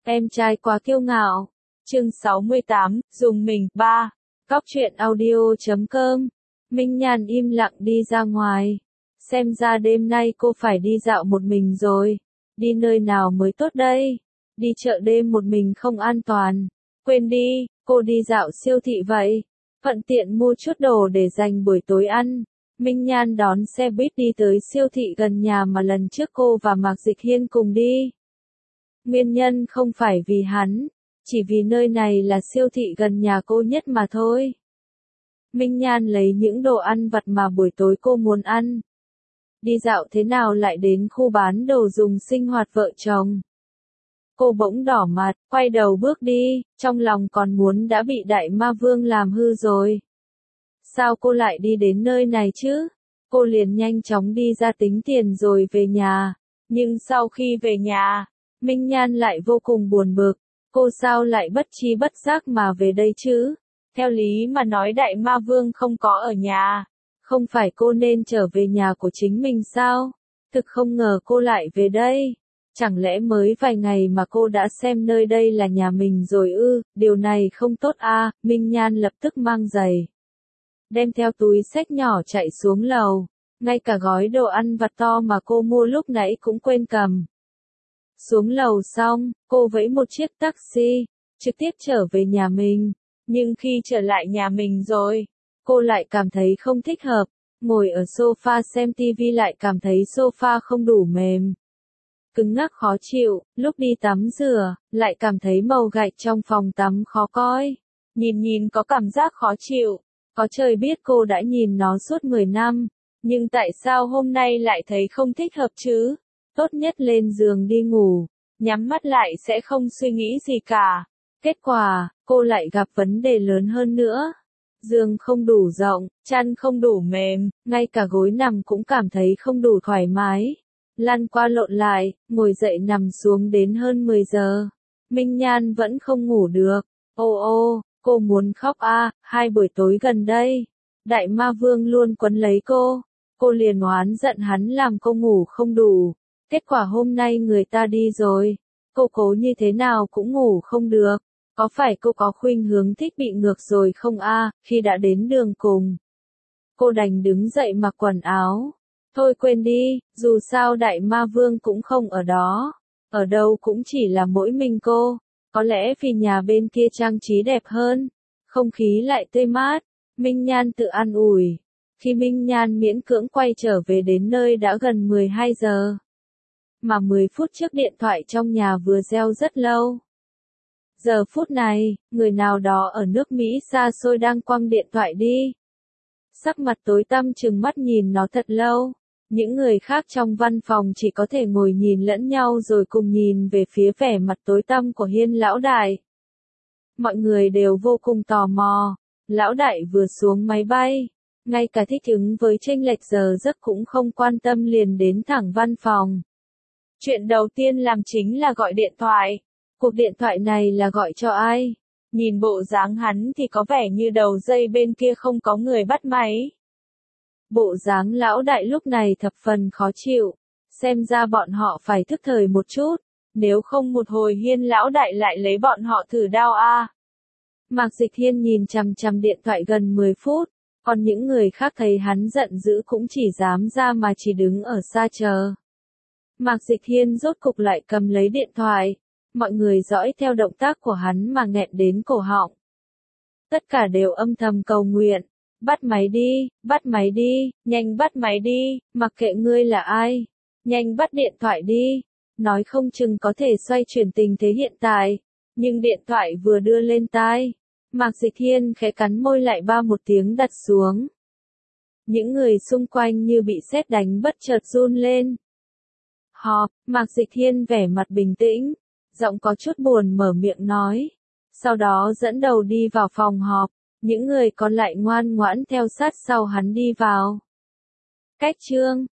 Em trai quá kiêu ngạo. Chương 68, dùng mình, 3. Cóc truyện audio.com. Minh Nhan im lặng đi ra ngoài. Xem ra đêm nay cô phải đi dạo một mình rồi. Đi nơi nào mới tốt đây? Đi chợ đêm một mình không an toàn. Quên đi, cô đi dạo siêu thị vậy. Thuận tiện mua chút đồ để dành buổi tối ăn. Minh Nhan đón xe buýt đi tới siêu thị gần nhà mà lần trước cô và Mạc Dịch Hiên cùng đi. Nguyên nhân không phải vì hắn, chỉ vì nơi này là siêu thị gần nhà cô nhất mà thôi. Minh Nhan lấy những đồ ăn vặt mà buổi tối cô muốn ăn. Đi dạo thế nào lại đến khu bán đồ dùng sinh hoạt vợ chồng. Cô bỗng đỏ mặt, quay đầu bước đi, trong lòng còn muốn đã bị đại ma vương làm hư rồi. Sao cô lại đi đến nơi này chứ? Cô liền nhanh chóng đi ra tính tiền rồi về nhà. Nhưng sau khi về nhà, Minh Nhan lại vô cùng buồn bực. Cô sao lại bất tri bất giác mà về đây chứ? Theo lý mà nói đại ma vương không có ở nhà. Không phải cô nên trở về nhà của chính mình sao? Thực không ngờ cô lại về đây. Chẳng lẽ mới vài ngày mà cô đã xem nơi đây là nhà mình rồi ư? Điều này không tốt à? Minh Nhan lập tức mang giày. Đem theo túi xách nhỏ chạy xuống lầu. Ngay cả gói đồ ăn vặt to mà cô mua lúc nãy cũng quên cầm. Xuống lầu xong, cô vẫy một chiếc taxi, trực tiếp trở về nhà mình. Nhưng khi trở lại nhà mình rồi, cô lại cảm thấy không thích hợp. Ngồi ở sofa xem tivi lại cảm thấy sofa không đủ mềm. Cứng ngắc khó chịu, lúc đi tắm rửa, lại cảm thấy màu gạch trong phòng tắm khó coi. Nhìn có cảm giác khó chịu. Có trời biết cô đã nhìn nó suốt 10 năm. Nhưng tại sao hôm nay lại thấy không thích hợp chứ? Tốt nhất lên giường đi ngủ, nhắm mắt lại sẽ không suy nghĩ gì cả. Kết quả, cô lại gặp vấn đề lớn hơn nữa. Giường không đủ rộng, chăn không đủ mềm, ngay cả gối nằm cũng cảm thấy không đủ thoải mái. Lăn qua lộn lại, ngồi dậy nằm xuống đến hơn 10 giờ. Minh Nhan vẫn không ngủ được. Ô, cô muốn khóc à, 2 buổi tối gần đây. Đại ma vương luôn quấn lấy cô. Cô liền oán giận hắn làm cô ngủ không đủ. Kết quả hôm nay người ta đi rồi. Cô cố như thế nào cũng ngủ không được. Có phải cô có khuynh hướng thích bị ngược rồi không a? Khi đã đến đường cùng, cô đành đứng dậy mặc quần áo. Thôi quên đi, dù sao đại ma vương cũng không ở đó. Ở đâu cũng chỉ là mỗi mình cô. Có lẽ vì nhà bên kia trang trí đẹp hơn. Không khí lại tươi mát. Minh Nhan tự an ủi. Khi Minh Nhan miễn cưỡng quay trở về đến nơi đã gần 12 giờ. Mà 10 phút trước điện thoại trong nhà vừa reo rất lâu. Giờ phút này, người nào đó ở nước Mỹ xa xôi đang quăng điện thoại đi. Sắc mặt tối tăm trừng mắt nhìn nó thật lâu. Những người khác trong văn phòng chỉ có thể ngồi nhìn lẫn nhau rồi cùng nhìn về phía vẻ mặt tối tăm của Hiên lão đại. Mọi người đều vô cùng tò mò. Lão đại vừa xuống máy bay. Ngay cả thích ứng với chênh lệch giờ giấc cũng không quan tâm liền đến thẳng văn phòng. Chuyện đầu tiên làm chính là gọi điện thoại. Cuộc điện thoại này là gọi cho ai? Nhìn bộ dáng hắn thì có vẻ như đầu dây bên kia không có người bắt máy. Bộ dáng lão đại lúc này thập phần khó chịu. Xem ra bọn họ phải thức thời một chút. Nếu không một hồi Hiên lão đại lại lấy bọn họ thử đao a. Mạc Dịch Hiên nhìn chằm chằm điện thoại gần 10 phút. Còn những người khác thấy hắn giận dữ cũng chỉ dám ra mà chỉ đứng ở xa chờ. Mạc Dịch Hiên rốt cục lại cầm lấy điện thoại. Mọi người dõi theo động tác của hắn mà nghẹn đến cổ họng. Tất cả đều âm thầm cầu nguyện. Bắt máy đi, nhanh bắt máy đi, mặc kệ ngươi là ai. Nhanh bắt điện thoại đi. Nói không chừng có thể xoay chuyển tình thế hiện tại. Nhưng điện thoại vừa đưa lên tai. Mạc Dịch Hiên khẽ cắn môi lại ba một tiếng đặt xuống. Những người xung quanh như bị sét đánh bất chợt run lên. Họp, Mạc Dịch Hiên vẻ mặt bình tĩnh, giọng có chút buồn mở miệng nói. Sau đó dẫn đầu đi vào phòng họp, những người còn lại ngoan ngoãn theo sát sau hắn đi vào. Cách chương